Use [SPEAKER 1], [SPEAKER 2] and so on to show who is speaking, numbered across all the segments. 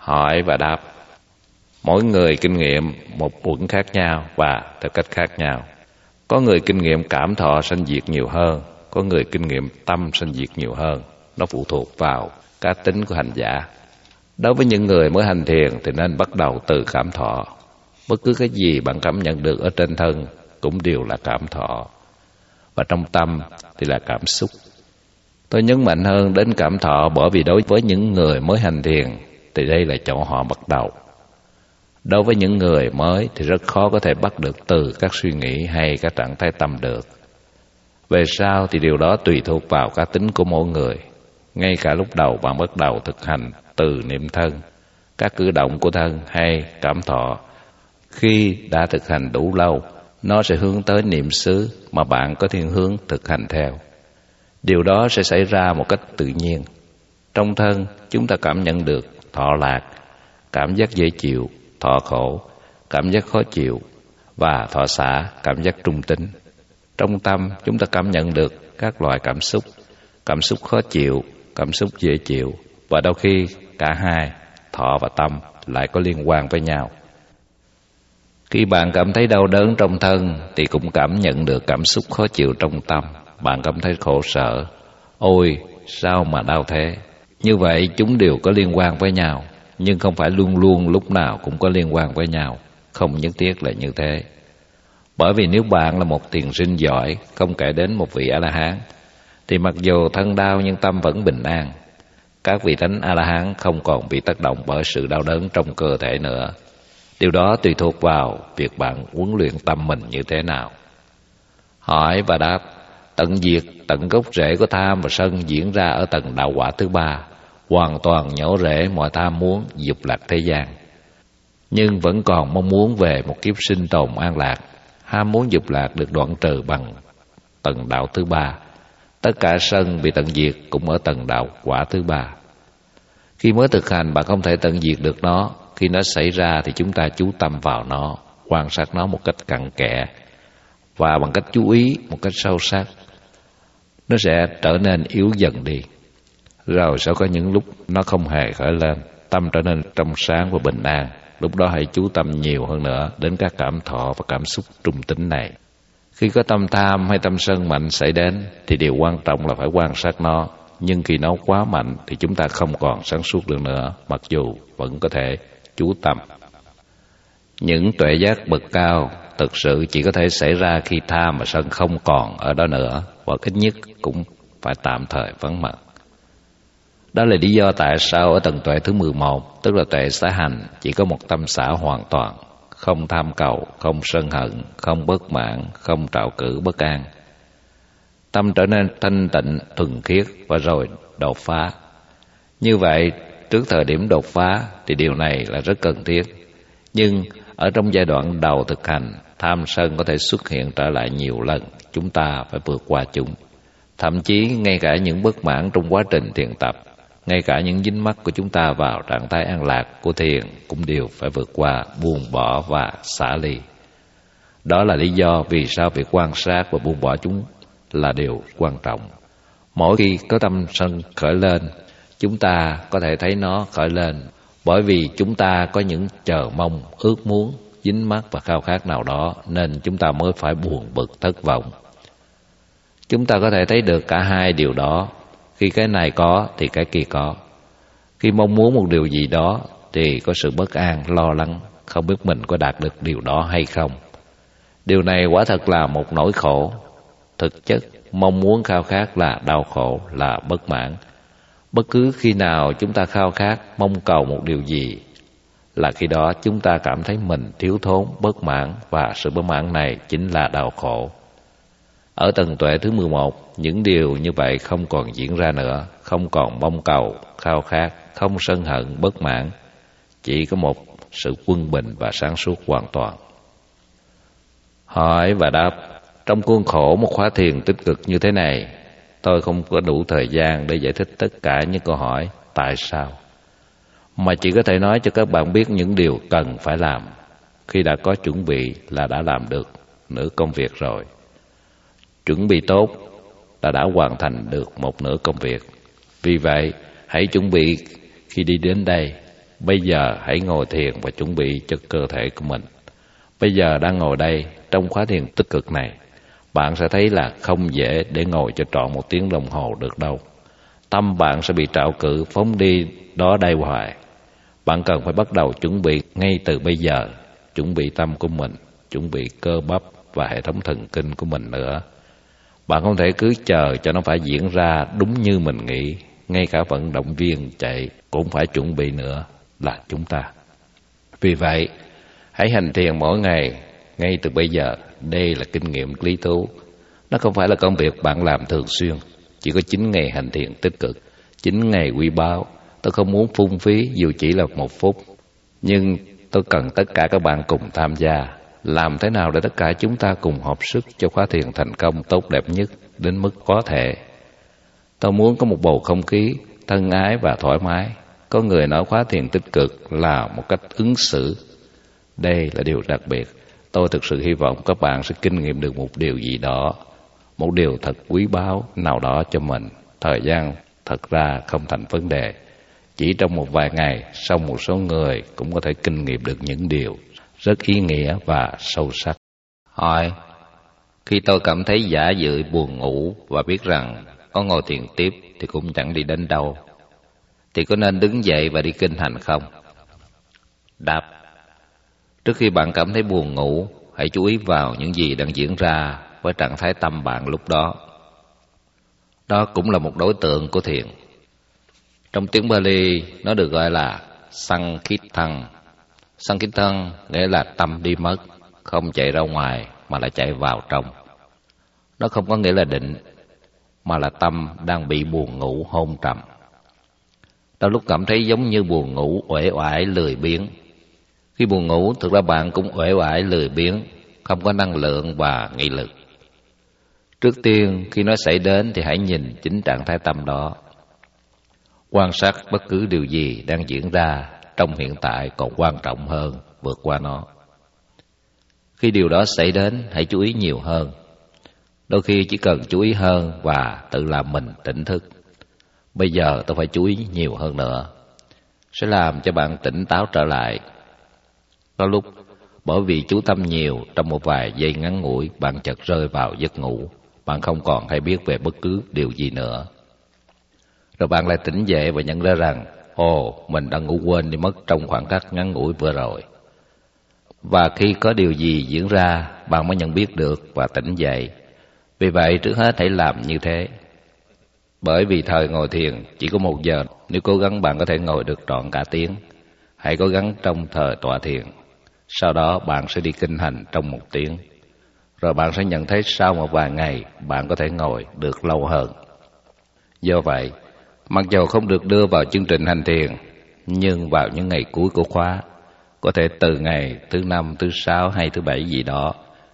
[SPEAKER 1] Hỏi và đáp. Mỗi người kinh nghiệm một uẩn khác nhau và theo cách khác nhau. Có người kinh nghiệm cảm thọ sanh diệt nhiều hơn, có người kinh nghiệm tâm sanh diệt nhiều hơn. Nó phụ thuộc vào cá tính của hành giả. Đối với những người mới hành thiền thì nên bắt đầu từ cảm thọ. Bất cứ cái gì bạn cảm nhận được ở trên thân cũng đều là cảm thọ, và trong tâm thì là cảm xúc. Tôi nhấn mạnh hơn đến cảm thọ bởi vì đối với những người mới hành thiền thì đây là chỗ họ bắt đầu. Đối với những người mới thì rất khó có thể bắt được từ các suy nghĩ hay các trạng thái tâm được. Về sau thì điều đó tùy thuộc vào cá tính của mỗi người. Ngay cả lúc đầu bạn bắt đầu thực hành từ niệm thân, các cử động của thân hay cảm thọ, khi đã thực hành đủ lâu, nó sẽ hướng tới niệm xứ mà bạn có thiên hướng thực hành theo. Điều đó sẽ xảy ra một cách tự nhiên. Trong thân, chúng ta cảm nhận được thọ lạc, cảm giác dễ chịu, thọ khổ, cảm giác khó chịu, và thọ xả, cảm giác trung tính. Trong tâm, chúng ta cảm nhận được các loại cảm xúc khó chịu, cảm xúc dễ chịu, và đôi khi cả hai, thọ và tâm, lại có liên quan với nhau. Khi bạn cảm thấy đau đớn trong thân thì cũng cảm nhận được cảm xúc khó chịu trong tâm. Bạn cảm thấy khổ sở, ôi sao mà đau thế. Như vậy chúng đều có liên quan với nhau, nhưng không phải luôn luôn lúc nào cũng có liên quan với nhau. Không nhất thiết là như thế. Bởi vì nếu bạn là một thiền sinh giỏi, không kể đến một vị A-la-hán, thì mặc dù thân đau nhưng tâm vẫn bình an. Các vị thánh A-la-hán không còn bị tác động bởi sự đau đớn trong cơ thể nữa. Điều đó tùy thuộc vào việc bạn huấn luyện tâm mình như thế nào. Hỏi và đáp. Tận diệt, tận gốc rễ của tham và sân diễn ra ở tầng đạo quả thứ ba, hoàn toàn nhổ rễ mọi tham muốn dục lạc thế gian. Nhưng vẫn còn mong muốn về một kiếp sinh tồn an lạc. Ham muốn dục lạc được đoạn trừ bằng tầng đạo thứ ba. Tất cả sân bị tận diệt cũng ở tầng đạo quả thứ ba. Khi mới thực hành bạn không thể tận diệt được nó. Khi nó xảy ra thì chúng ta chú tâm vào nó, quan sát nó một cách cặn kẽ và bằng cách chú ý một cách sâu sắc. Nó sẽ trở nên yếu dần đi. Rồi sẽ có những lúc nó không hề khởi lên, tâm trở nên trong sáng và bình an. Lúc đó hãy chú tâm nhiều hơn nữa đến các cảm thọ và cảm xúc trung tính này. Khi có tâm tham hay tâm sân mạnh xảy đến thì điều quan trọng là phải quan sát nó. Nhưng khi nó quá mạnh thì chúng ta không còn sáng suốt được nữa, mặc dù vẫn có thể chú tâm. Những tuệ giác bậc cao thực sự chỉ có thể xảy ra khi tham và sân không còn ở đó nữa, hoặc ít nhất cũng phải tạm thời vắng mặt. Đó là lý do tại sao ở tầng tuệ thứ 11, tức là tuệ xả hành, chỉ có một tâm xả hoàn toàn, không tham cầu, không sân hận, không bất mãn, không trạo cử bất an. Tâm trở nên thanh tịnh, thuần khiết và rồi đột phá. Như vậy, trước thời điểm đột phá thì điều này là rất cần thiết. Nhưng ở trong giai đoạn đầu thực hành, tham sân có thể xuất hiện trở lại nhiều lần. Chúng ta phải vượt qua chúng. Thậm chí ngay cả những bất mãn trong quá trình thiền tập, ngay cả những dính mắc của chúng ta vào trạng thái an lạc của thiền cũng đều phải vượt qua, buông bỏ và xả ly. Đó là lý do vì sao việc quan sát và buông bỏ chúng là điều quan trọng. Mỗi khi có tâm sân khởi lên, chúng ta có thể thấy nó khởi lên bởi vì chúng ta có những chờ mong, ước muốn, dính mắc và khao khát nào đó, nên chúng ta mới phải buồn bực, thất vọng. Chúng ta có thể thấy được cả hai điều đó. Khi cái này có thì cái kia có. Khi mong muốn một điều gì đó thì có sự bất an, lo lắng, không biết mình có đạt được điều đó hay không. Điều này quả thật là một nỗi khổ. Thực chất, mong muốn khao khát là đau khổ, là bất mãn. Bất cứ khi nào chúng ta khao khát, mong cầu một điều gì là khi đó chúng ta cảm thấy mình thiếu thốn, bất mãn, và sự bất mãn này chính là đau khổ. Ở tầng tuệ thứ 11, những điều như vậy không còn diễn ra nữa, không còn mong cầu, khao khát, không sân hận, bất mãn. Chỉ có một sự quân bình và sáng suốt hoàn toàn. Hỏi và đáp. Trong khuôn khổ một khóa thiền tích cực như thế này, tôi không có đủ thời gian để giải thích tất cả những câu hỏi tại sao, mà chỉ có thể nói cho các bạn biết những điều cần phải làm. Khi đã có chuẩn bị là đã làm được nửa công việc rồi. Chuẩn bị tốt là đã hoàn thành được một nửa công việc. Vì vậy, hãy chuẩn bị khi đi đến đây. Bây giờ hãy ngồi thiền và chuẩn bị cho cơ thể của mình. Bây giờ đang ngồi đây, trong khóa thiền tích cực này, bạn sẽ thấy là không dễ để ngồi cho trọn 1 tiếng đồng hồ được đâu. Tâm bạn sẽ bị trạo cử phóng đi đó đây hoài. Bạn cần phải bắt đầu chuẩn bị ngay từ bây giờ, chuẩn bị tâm của mình, chuẩn bị cơ bắp và hệ thống thần kinh của mình nữa. Bạn không thể cứ chờ cho nó phải diễn ra đúng như mình nghĩ. Ngay cả vận động viên chạy cũng phải chuẩn bị nữa là chúng ta. Vì vậy, hãy hành thiền mỗi ngày, ngay từ bây giờ. Đây là kinh nghiệm lý thú. Nó không phải là công việc bạn làm thường xuyên. Chỉ có 9 ngày hành thiền tích cực, 9 ngày quý báu. Tôi không muốn phung phí dù chỉ là 1 phút. Nhưng tôi cần tất cả các bạn cùng tham gia. Làm thế nào để tất cả chúng ta cùng hợp sức cho khóa thiền thành công tốt đẹp nhất đến mức có thể. Tôi muốn có một bầu không khí thân ái và thoải mái. Có người nói khóa thiền tích cực là một cách ứng xử. Đây là điều đặc biệt. Tôi thực sự hy vọng các bạn sẽ kinh nghiệm được một điều gì đó, một điều thật quý báu nào đó cho mình. Thời gian thật ra không thành vấn đề. Chỉ trong một vài ngày, sau một số người cũng có thể kinh nghiệm được những điều rất ý nghĩa và sâu sắc. Hỏi: khi tôi cảm thấy dã dợi buồn ngủ và biết rằng có ngồi thiền tiếp thì cũng chẳng đi đến đâu, thì có nên đứng dậy và đi kinh hành không? Đáp: trước khi bạn cảm thấy buồn ngủ, hãy chú ý vào những gì đang diễn ra với trạng thái tâm bạn lúc đó. Đó cũng là một đối tượng của thiền. Trong tiếng Pali, nó được gọi là Sankithang. Sankithang nghĩa là tâm đi mất, không chạy ra ngoài mà là chạy vào trong. Nó không có nghĩa là định, mà là tâm đang bị buồn ngủ hôn trầm. Đôi lúc cảm thấy giống như buồn ngủ, uể oải, lười biếng. Khi buồn ngủ, thực ra bạn cũng uể oải, lười biếng, không có năng lượng và nghị lực. Trước tiên, khi nó xảy đến thì hãy nhìn chính trạng thái tâm đó. Quan sát bất cứ điều gì đang diễn ra trong hiện tại còn quan trọng hơn vượt qua nó. Khi điều đó xảy đến, hãy chú ý nhiều hơn. Đôi khi chỉ cần chú ý hơn và tự làm mình tỉnh thức. Bây giờ tôi phải chú ý nhiều hơn nữa, sẽ làm cho bạn tỉnh táo trở lại. Có lúc, bởi vì chú tâm nhiều, trong một vài giây ngắn ngủi, bạn chợt rơi vào giấc ngủ. Bạn không còn hay biết về bất cứ điều gì nữa. Rồi bạn lại tỉnh dậy và nhận ra rằng, mình đã ngủ quên đi mất trong khoảng khắc ngắn ngủi vừa rồi. Và khi có điều gì diễn ra, bạn mới nhận biết được và tỉnh dậy. Vì vậy, trước hết hãy làm như thế. Bởi vì thời ngồi thiền chỉ có 1 giờ, nếu cố gắng bạn có thể ngồi được trọn cả tiếng. Hãy cố gắng trong thời tọa thiền. Sau đó bạn sẽ đi kinh hành trong 1 tiếng. Rồi bạn sẽ nhận thấy sau một vài ngày bạn có thể ngồi được lâu hơn. Do vậy, mặc dù không được đưa vào chương trình hành thiền, nhưng vào những ngày cuối của khóa, có thể từ ngày thứ 5, thứ 6 hay thứ 7 gì đó,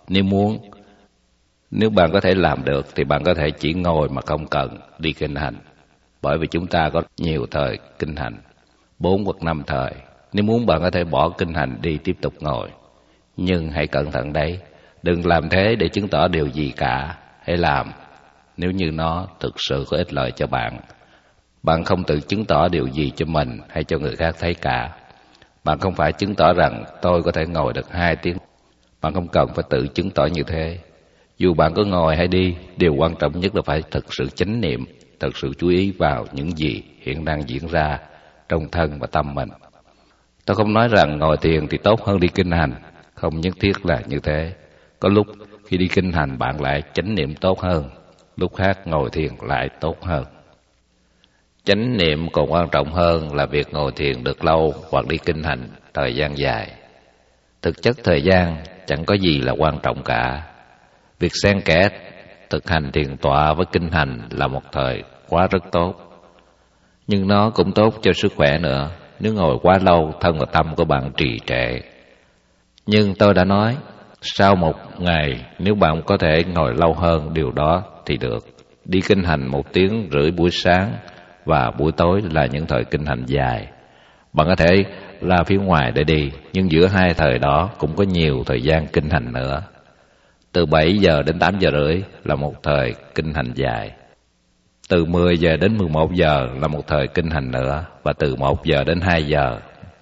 [SPEAKER 1] nếu bạn có thể làm được thì bạn có thể chỉ ngồi mà không cần đi kinh hành. Bởi vì chúng ta có nhiều thời kinh hành, 4 hoặc 5 thời. Nếu muốn bạn có thể bỏ kinh hành đi tiếp tục ngồi. Nhưng hãy cẩn thận đấy, đừng làm thế để chứng tỏ điều gì cả. Hãy làm nếu như nó thực sự có ích lợi cho bạn. Bạn không tự chứng tỏ điều gì cho mình hay cho người khác thấy cả. Bạn không phải chứng tỏ rằng tôi có thể ngồi được 2 tiếng. Bạn không cần phải tự chứng tỏ như thế. Dù bạn có ngồi hay đi, điều quan trọng nhất là phải thực sự chánh niệm, thực sự chú ý vào những gì hiện đang diễn ra trong thân và tâm mình. Tôi không nói rằng ngồi thiền thì tốt hơn đi kinh hành, không nhất thiết là như thế. Có lúc khi đi kinh hành bạn lại chánh niệm tốt hơn, lúc khác ngồi thiền lại tốt hơn. Chánh niệm còn quan trọng hơn là việc ngồi thiền được lâu hoặc đi kinh hành thời gian dài. Thực chất thời gian chẳng có gì là quan trọng cả. Việc xen kẽ thực hành thiền tọa với kinh hành là một thời quá rất tốt. Nhưng nó cũng tốt cho sức khỏe nữa. Nếu ngồi quá lâu, thân và tâm của bạn trì trệ. Nhưng tôi đã nói, sau 1 ngày, nếu bạn có thể ngồi lâu hơn điều đó thì được. Đi kinh hành 1 tiếng rưỡi buổi sáng và buổi tối là những thời kinh hành dài. Bạn có thể ra phía ngoài để đi, nhưng giữa 2 thời đó cũng có nhiều thời gian kinh hành nữa. Từ 7 giờ đến 8 giờ rưỡi là một thời kinh hành dài. Từ 10 giờ đến 11 giờ là một thời kinh hành nữa. Và từ 1 giờ đến 2 giờ,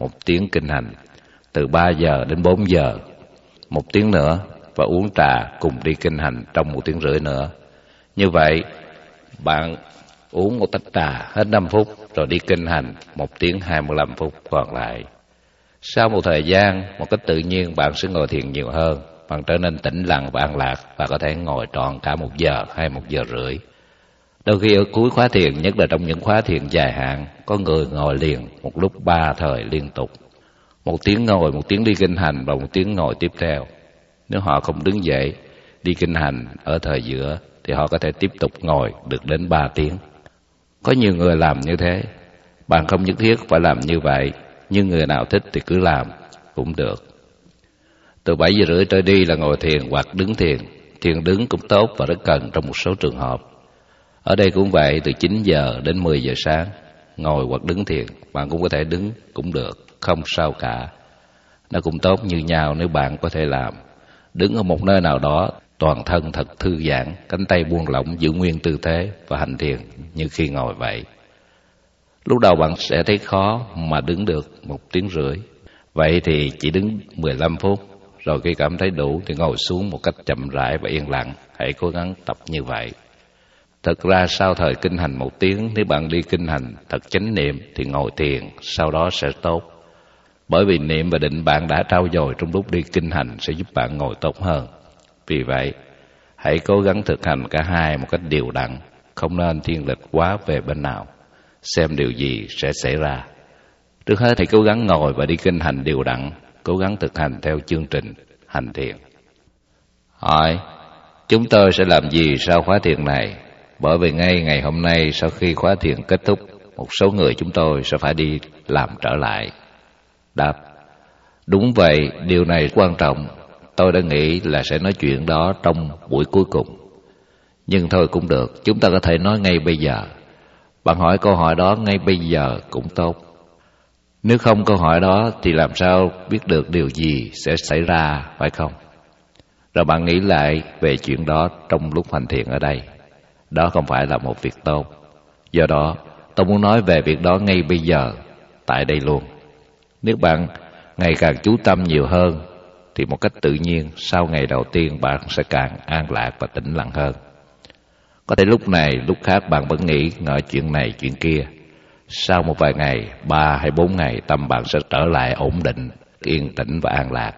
[SPEAKER 1] 1 tiếng kinh hành, từ 3 giờ đến 4 giờ, 1 tiếng nữa, và uống trà cùng đi kinh hành trong 1 tiếng rưỡi nữa. Như vậy, bạn uống một tách trà hết 5 phút rồi đi kinh hành 1 tiếng 25 phút còn lại. Sau một thời gian, một cách tự nhiên bạn sẽ ngồi thiền nhiều hơn, bạn trở nên tĩnh lặng và an lạc và có thể ngồi trọn cả 1 giờ hay 1 giờ rưỡi. Đôi khi ở cuối khóa thiền, nhất là trong những khóa thiền dài hạn, có người ngồi liền một lúc 3 thời liên tục. 1 tiếng ngồi, 1 tiếng đi kinh hành và 1 tiếng ngồi tiếp theo. Nếu họ không đứng dậy đi kinh hành ở thời giữa thì họ có thể tiếp tục ngồi được đến 3 tiếng. Có nhiều người làm như thế. Bạn không nhất thiết phải làm như vậy, nhưng người nào thích thì cứ làm cũng được. Từ 7 giờ rưỡi trở đi là ngồi thiền hoặc đứng thiền. Thiền đứng cũng tốt và rất cần trong một số trường hợp. Ở đây cũng vậy, từ 9 giờ đến 10 giờ sáng, ngồi hoặc đứng thiền. Bạn cũng có thể đứng cũng được, không sao cả. Nó cũng tốt như nhau nếu bạn có thể làm. Đứng ở một nơi nào đó, toàn thân thật thư giãn, cánh tay buông lỏng, giữ nguyên tư thế và hành thiền như khi ngồi vậy. Lúc đầu bạn sẽ thấy khó mà đứng được 1 tiếng rưỡi. Vậy thì chỉ đứng 15 phút, rồi khi cảm thấy đủ thì ngồi xuống một cách chậm rãi và yên lặng. Hãy cố gắng tập như vậy. Thật ra sau thời kinh hành 1 tiếng, nếu bạn đi kinh hành thật chánh niệm thì ngồi thiền sau đó sẽ tốt. Bởi vì niệm và định bạn đã trau dồi trong lúc đi kinh hành sẽ giúp bạn ngồi tốt hơn. Vì vậy, hãy cố gắng thực hành cả hai một cách đều đặn, không nên thiên lệch quá về bên nào, xem điều gì sẽ xảy ra. Trước hết thì cố gắng ngồi và đi kinh hành đều đặn, cố gắng thực hành theo chương trình hành thiền. Hỏi, chúng tôi sẽ làm gì sau khóa thiền này? Bởi vì ngay ngày hôm nay sau khi khóa thiền kết thúc, một số người chúng tôi sẽ phải đi làm trở lại. Đáp, đúng vậy, điều này quan trọng. Tôi đã nghĩ là sẽ nói chuyện đó trong buổi cuối cùng. Nhưng thôi cũng được, chúng ta có thể nói ngay bây giờ. Bạn hỏi câu hỏi đó ngay bây giờ cũng tốt. Nếu không câu hỏi đó thì làm sao biết được điều gì sẽ xảy ra, phải không? Rồi bạn nghĩ lại về chuyện đó trong lúc hành thiền ở đây. Đó không phải là một việc tốt. Do đó, tôi muốn nói về việc đó ngay bây giờ, tại đây luôn. Nếu bạn ngày càng chú tâm nhiều hơn, thì một cách tự nhiên sau ngày đầu tiên bạn sẽ càng an lạc và tĩnh lặng hơn. Có thể lúc này, lúc khác bạn vẫn nghĩ ngợi chuyện này, chuyện kia. Sau một vài ngày, 3 hay 4 ngày, tâm bạn sẽ trở lại ổn định, yên tĩnh và an lạc.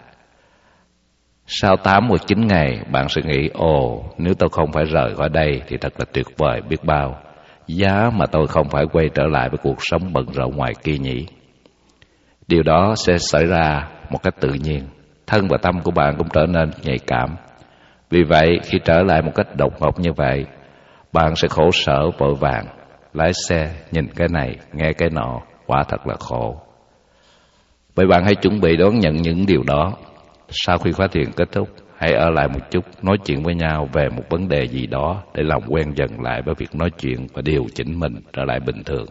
[SPEAKER 1] Sau 8 hoặc 9 ngày, bạn sẽ nghĩ, nếu tôi không phải rời khỏi đây thì thật là tuyệt vời biết bao. Giá mà tôi không phải quay trở lại với cuộc sống bận rộn ngoài kia nhỉ. Điều đó sẽ xảy ra một cách tự nhiên. Thân và tâm của bạn cũng trở nên nhạy cảm. Vì vậy, khi trở lại một cách đột ngột như vậy, bạn sẽ khổ sở vội vàng, lái xe, nhìn cái này, nghe cái nọ, quả thật là khổ. Vậy bạn hãy chuẩn bị đón nhận những điều đó. Sau khi khóa thiền kết thúc, hãy ở lại một chút, nói chuyện với nhau về một vấn đề gì đó để lòng quen dần lại với việc nói chuyện và điều chỉnh mình trở lại bình thường.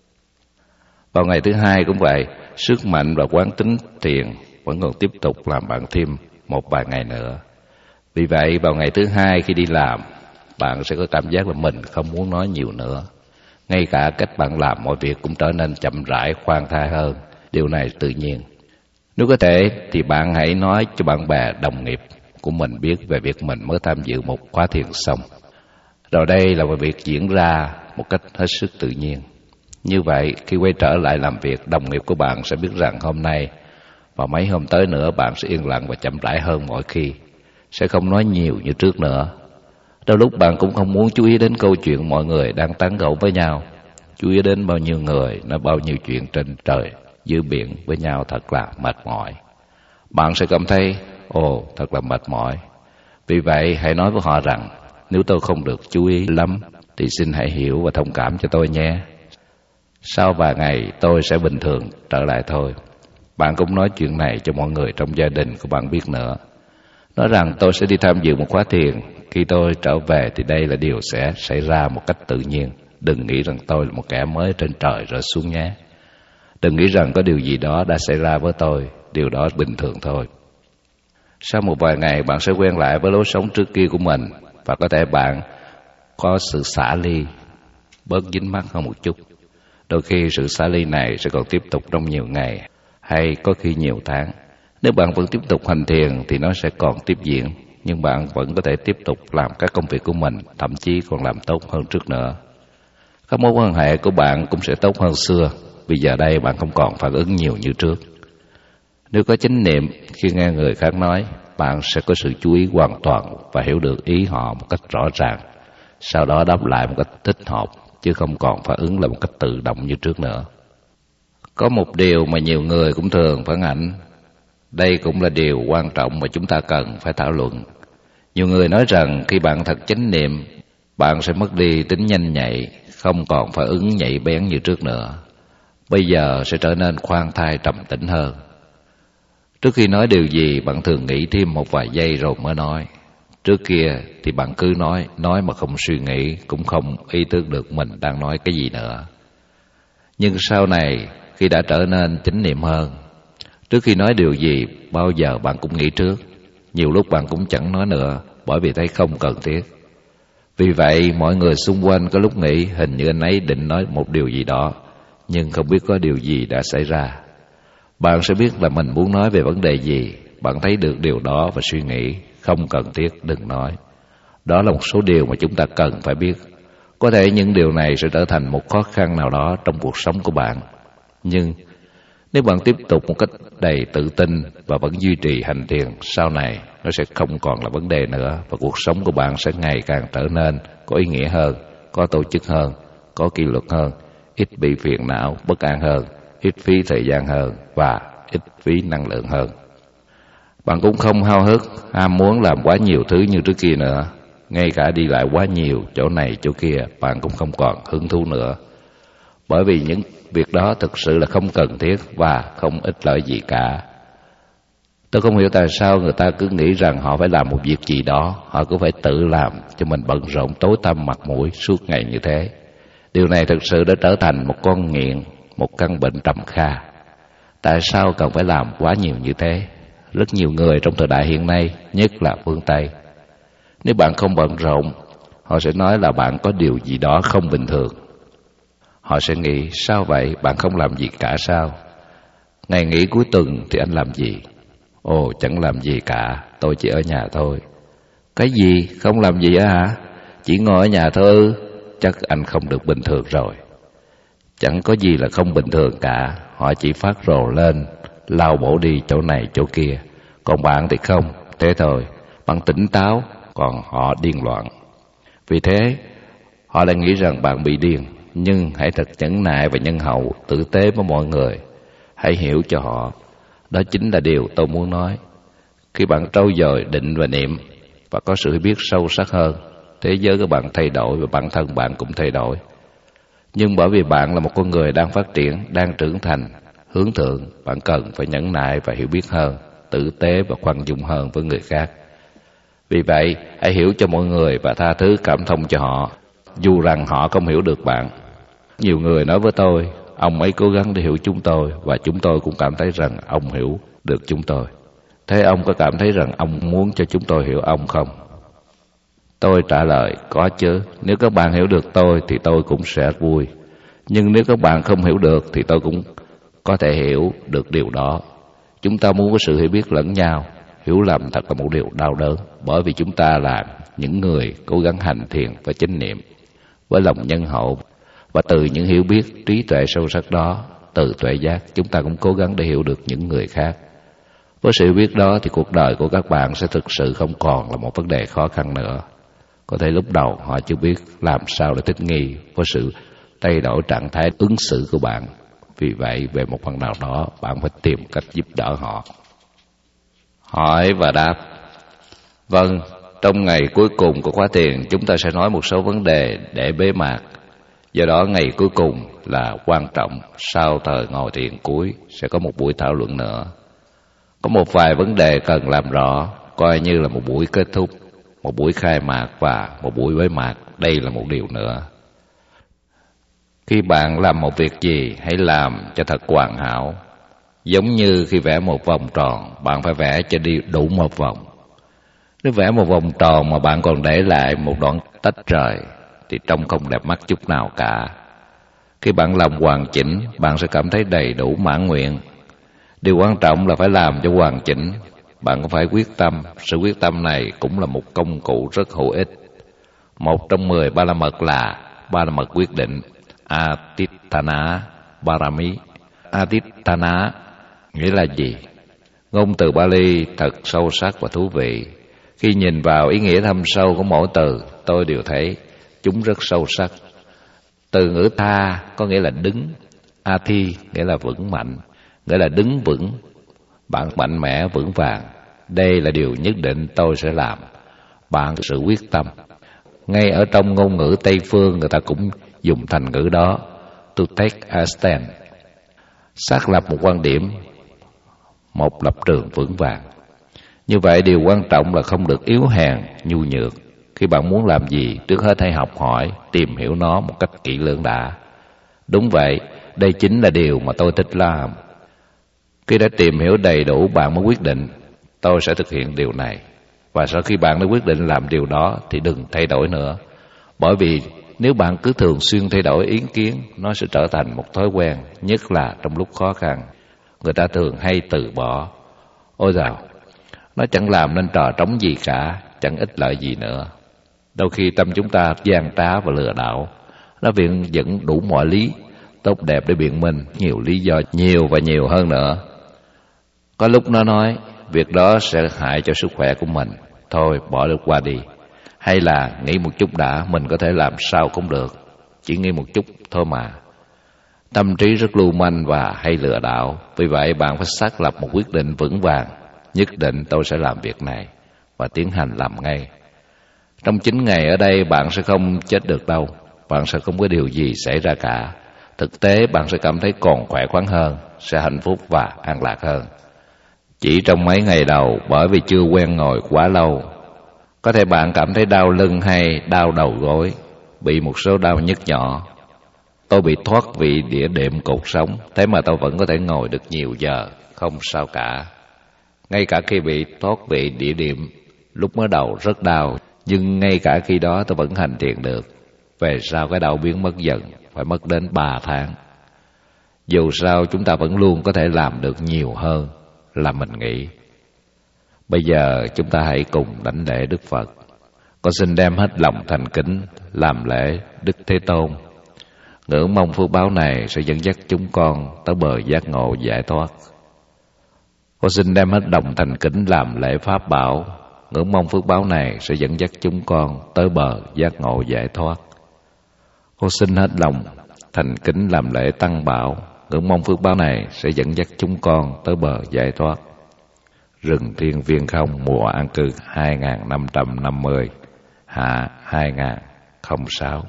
[SPEAKER 1] Vào ngày thứ hai cũng vậy, sức mạnh và quán tính thiền vẫn còn tiếp tục làm bạn thêm một vài ngày nữa. Vì vậy, vào ngày thứ hai khi đi làm, bạn sẽ có cảm giác là mình không muốn nói nhiều nữa. Ngay cả cách bạn làm mọi việc cũng trở nên chậm rãi, khoan thai hơn. Điều này tự nhiên. Nếu có thể thì bạn hãy nói cho bạn bè, đồng nghiệp của mình biết về việc mình mới tham dự một khóa thiền xong. Rồi đây là một việc diễn ra một cách hết sức tự nhiên. Như vậy, khi quay trở lại làm việc, đồng nghiệp của bạn sẽ biết rằng hôm nay và mấy hôm tới nữa bạn sẽ yên lặng và chậm rãi hơn mọi khi, sẽ không nói nhiều như trước nữa. Đôi lúc bạn cũng không muốn chú ý đến câu chuyện mọi người đang tán gẫu với nhau, chú ý đến bao nhiêu người nói bao nhiêu chuyện trên trời dưới biển với nhau thật là mệt mỏi. Bạn sẽ cảm thấy thật là mệt mỏi. Vì vậy hãy nói với họ rằng nếu tôi không được chú ý lắm thì xin hãy hiểu và thông cảm cho tôi nhé. Sau vài ngày tôi sẽ bình thường trở lại thôi. Bạn cũng nói chuyện này cho mọi người trong gia đình của bạn biết nữa. Nói rằng tôi sẽ đi tham dự một khóa thiền. Khi tôi trở về thì đây là điều sẽ xảy ra một cách tự nhiên. Đừng nghĩ rằng tôi là một kẻ mới trên trời rơi xuống nhé. Đừng nghĩ rằng có điều gì đó đã xảy ra với tôi. Điều đó bình thường thôi. Sau một vài ngày bạn sẽ quen lại với lối sống trước kia của mình. Và có thể bạn có sự xả ly, bớt dính mắc hơn một chút. Đôi khi sự xả ly này sẽ còn tiếp tục trong nhiều ngày hay có khi nhiều tháng. Nếu bạn vẫn tiếp tục hành thiền thì nó sẽ còn tiếp diễn, nhưng bạn vẫn có thể tiếp tục làm các công việc của mình, thậm chí còn làm tốt hơn trước nữa. Các mối quan hệ của bạn cũng sẽ tốt hơn xưa, vì giờ đây bạn không còn phản ứng nhiều như trước. Nếu có chánh niệm khi nghe người khác nói, bạn sẽ có sự chú ý hoàn toàn và hiểu được ý họ một cách rõ ràng, sau đó đáp lại một cách thích hợp, chứ không còn phản ứng lại một cách tự động như trước nữa. Có một điều mà nhiều người cũng thường phản ảnh, đây cũng là điều quan trọng mà chúng ta cần phải thảo luận. Nhiều người nói rằng khi bạn thật chánh niệm, bạn sẽ mất đi tính nhanh nhạy, không còn phản ứng nhạy bén như trước nữa. Bây giờ sẽ trở nên khoan thai trầm tĩnh hơn. Trước khi nói điều gì, bạn thường nghĩ thêm một vài giây rồi mới nói. Trước kia thì bạn cứ nói mà không suy nghĩ, cũng không ý thức được mình đang nói cái gì nữa. Nhưng sau này, khi đã trở nên chánh niệm hơn, trước khi nói điều gì, bao giờ bạn cũng nghĩ trước. Nhiều lúc bạn cũng chẳng nói nữa, bởi vì thấy không cần thiết. Vì vậy, mọi người xung quanh có lúc nghĩ hình như anh ấy định nói một điều gì đó, nhưng không biết có điều gì đã xảy ra. Bạn sẽ biết là mình muốn nói về vấn đề gì. Bạn thấy được điều đó và suy nghĩ, không cần thiết đừng nói. Đó là một số điều mà chúng ta cần phải biết. Có thể những điều này sẽ trở thành một khó khăn nào đó trong cuộc sống của bạn. Nhưng nếu bạn tiếp tục một cách đầy tự tin và vẫn duy trì hành thiền, sau này nó sẽ không còn là vấn đề nữa, và cuộc sống của bạn sẽ ngày càng trở nên có ý nghĩa hơn, có tổ chức hơn, có kỷ luật hơn, ít bị phiền não, bất an hơn, ít phí thời gian hơn và ít phí năng lượng hơn. Bạn cũng không háo hức, ham muốn làm quá nhiều thứ như trước kia nữa. Ngay cả đi lại quá nhiều chỗ này chỗ kia, bạn cũng không còn hứng thú nữa. Bởi vì những việc đó thực sự là không cần thiết và không ích lợi gì cả. Tôi không hiểu tại sao người ta cứ nghĩ rằng họ phải làm một việc gì đó, họ cứ phải tự làm cho mình bận rộn tối tăm mặt mũi suốt ngày như thế. Điều này thực sự đã trở thành một con nghiện, một căn bệnh trầm kha. Tại sao cần phải làm quá nhiều như thế? Rất nhiều người trong thời đại hiện nay, nhất là phương Tây, nếu bạn không bận rộn, họ sẽ nói là bạn có điều gì đó không bình thường. Họ sẽ nghĩ, sao vậy, bạn không làm gì cả sao? Ngày nghỉ cuối tuần thì anh làm gì? Ồ, chẳng làm gì cả, tôi chỉ ở nhà thôi. Cái gì, không làm gì á hả? Chỉ ngồi ở nhà thôi ư? Chắc anh không được bình thường rồi. Chẳng có gì là không bình thường cả, họ chỉ phát rồ lên, lao bổ đi chỗ này chỗ kia. Còn bạn thì không, thế thôi, bạn tỉnh táo, còn họ điên loạn. Vì thế, họ lại nghĩ rằng bạn bị điên. Nhưng hãy thật nhẫn nại và nhân hậu, tử tế với mọi người. Hãy hiểu cho họ. Đó chính là điều tôi muốn nói. Khi bạn trau dồi định và niệm và có sự biết sâu sắc hơn, thế giới của bạn thay đổi và bản thân bạn cũng thay đổi. Nhưng bởi vì bạn là một con người đang phát triển, đang trưởng thành, hướng thượng, bạn cần phải nhẫn nại và hiểu biết hơn, tử tế và khoan dung hơn với người khác. Vì vậy, hãy hiểu cho mọi người và tha thứ cảm thông cho họ, dù rằng họ không hiểu được bạn. Nhiều người nói với tôi, ông ấy cố gắng để hiểu chúng tôi, và chúng tôi cũng cảm thấy rằng ông hiểu được chúng tôi. Thế ông có cảm thấy rằng ông muốn cho chúng tôi hiểu ông không? Tôi trả lời, có chứ. Nếu các bạn hiểu được tôi thì tôi cũng sẽ vui. Nhưng nếu các bạn không hiểu được thì tôi cũng có thể hiểu được điều đó. Chúng ta muốn có sự hiểu biết lẫn nhau. Hiểu lầm thật là một điều đau đớn, bởi vì chúng ta là những người cố gắng hành thiền và chánh niệm với lòng nhân hậu, và từ những hiểu biết trí tuệ sâu sắc đó, từ tuệ giác, chúng ta cũng cố gắng để hiểu được những người khác. Với sự biết đó thì cuộc đời của các bạn sẽ thực sự không còn là một vấn đề khó khăn nữa. Có thể lúc đầu họ chưa biết làm sao để thích nghi với sự thay đổi trạng thái ứng xử của bạn. Vì vậy, về một phần nào đó, bạn phải tìm cách giúp đỡ họ. Hỏi và đáp. Vâng, trong ngày cuối cùng của khóa thiền, chúng ta sẽ nói một số vấn đề để bế mạc. Do đó, ngày cuối cùng là quan trọng. Sau thời ngồi thiền cuối, sẽ có một buổi thảo luận nữa. Có một vài vấn đề cần làm rõ, coi như là một buổi kết thúc, một buổi khai mạc và một buổi bế mạc. Đây là một điều nữa. Khi bạn làm một việc gì, hãy làm cho thật hoàn hảo. Giống như khi vẽ một vòng tròn, bạn phải vẽ cho đi đủ một vòng. Nếu vẽ một vòng tròn mà bạn còn để lại một đoạn tách rời thì trông không đẹp mắt chút nào cả. Khi bạn làm hoàn chỉnh, bạn sẽ cảm thấy đầy đủ mãn nguyện. Điều quan trọng là phải làm cho hoàn chỉnh. Bạn có phải quyết tâm. Sự quyết tâm này cũng là một công cụ rất hữu ích. Một trong 10 ba la mật là ba la mật quyết định, Atithana Parami. Atithana nghĩa là gì? Ngôn từ Pali thật sâu sắc và thú vị. Khi nhìn vào ý nghĩa thâm sâu của mỗi từ, tôi đều thấy chúng rất sâu sắc. Từ ngữ tha có nghĩa là đứng, Athi nghĩa là vững mạnh, nghĩa là đứng vững. Bạn mạnh mẽ vững vàng. Đây là điều nhất định tôi sẽ làm. Bạn sự quyết tâm. Ngay ở trong ngôn ngữ Tây phương, người ta cũng dùng thành ngữ đó, to take a stand, xác lập một quan điểm, một lập trường vững vàng. Như vậy điều quan trọng là không được yếu hèn, nhu nhược. Khi bạn muốn làm gì, trước hết hãy học hỏi, tìm hiểu nó một cách kỹ lưỡng đã. Đúng vậy, đây chính là điều mà tôi thích làm. Khi đã tìm hiểu đầy đủ, bạn mới quyết định, tôi sẽ thực hiện điều này. Và sau khi bạn đã quyết định làm điều đó thì đừng thay đổi nữa. Bởi vì nếu bạn cứ thường xuyên thay đổi ý kiến, nó sẽ trở thành một thói quen, nhất là trong lúc khó khăn. Người ta thường hay từ bỏ. Ôi dào, nó chẳng làm nên trò trống gì cả, chẳng ích lợi gì nữa. Đôi khi tâm chúng ta gian trá và lừa đảo. Nó viện dẫn đủ mọi lý tốt đẹp để biện minh, nhiều lý do nhiều và nhiều hơn nữa. Có lúc nó nói việc đó sẽ hại cho sức khỏe của mình, thôi bỏ được qua đi. Hay là nghĩ một chút đã, mình có thể làm sao cũng được, chỉ nghĩ một chút thôi mà. Tâm trí rất lưu manh và hay lừa đảo. Vì vậy bạn phải xác lập một quyết định vững vàng. Nhất định tôi sẽ làm việc này và tiến hành làm ngay. Trong 9 ngày ở đây bạn sẽ không chết được đâu. Bạn sẽ không có điều gì xảy ra cả. Thực tế bạn sẽ cảm thấy còn khỏe khoắn hơn, sẽ hạnh phúc và an lạc hơn. Chỉ trong mấy ngày đầu, bởi vì chưa quen ngồi quá lâu, có thể bạn cảm thấy đau lưng hay đau đầu gối, bị một số đau nhức nhỏ. Tôi bị thoát vị đĩa đệm cột sống, thế mà tôi vẫn có thể ngồi được nhiều giờ, không sao cả. Ngay cả khi bị thoát vị đĩa đệm, lúc mới đầu rất đau, nhưng ngay cả khi đó tôi vẫn hành thiền được. Về sau cái đau biến mất dần, phải mất đến 3 tháng. Dù sao chúng ta vẫn luôn có thể làm được nhiều hơn là mình nghĩ. Bây giờ chúng ta hãy cùng đảnh lễ Đức Phật. Con xin đem hết lòng thành kính làm lễ Đức Thế Tôn. Ngưỡng mong phước báo này sẽ dẫn dắt chúng con tới bờ giác ngộ giải thoát. Con xin đem hết lòng thành kính làm lễ Pháp Bảo. Ngưỡng mong phước báo này sẽ dẫn dắt chúng con tới bờ giác ngộ giải thoát. Con xin hết lòng thành kính làm lễ Tăng Bảo. Ngưỡng mong phước báo này sẽ dẫn dắt chúng con tới bờ giải thoát. Rừng Thiên Viên Không, mùa an cư 2550, hạ 2006.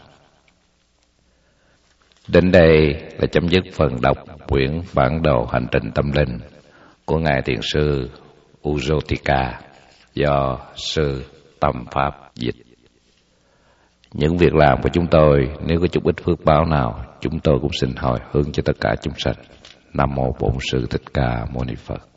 [SPEAKER 1] Đến đây là chấm dứt phần đọc quyển Bản đồ hành trình tâm linh của Ngài Thiền sư Ujotika do sư Tâm Pháp dịch. Những việc làm của chúng tôi, nếu có chút ít phước báo nào, chúng tôi cũng xin hồi hướng cho tất cả chúng sanh. Nam mô Bổn Sư Thích Ca Mâu Ni Phật.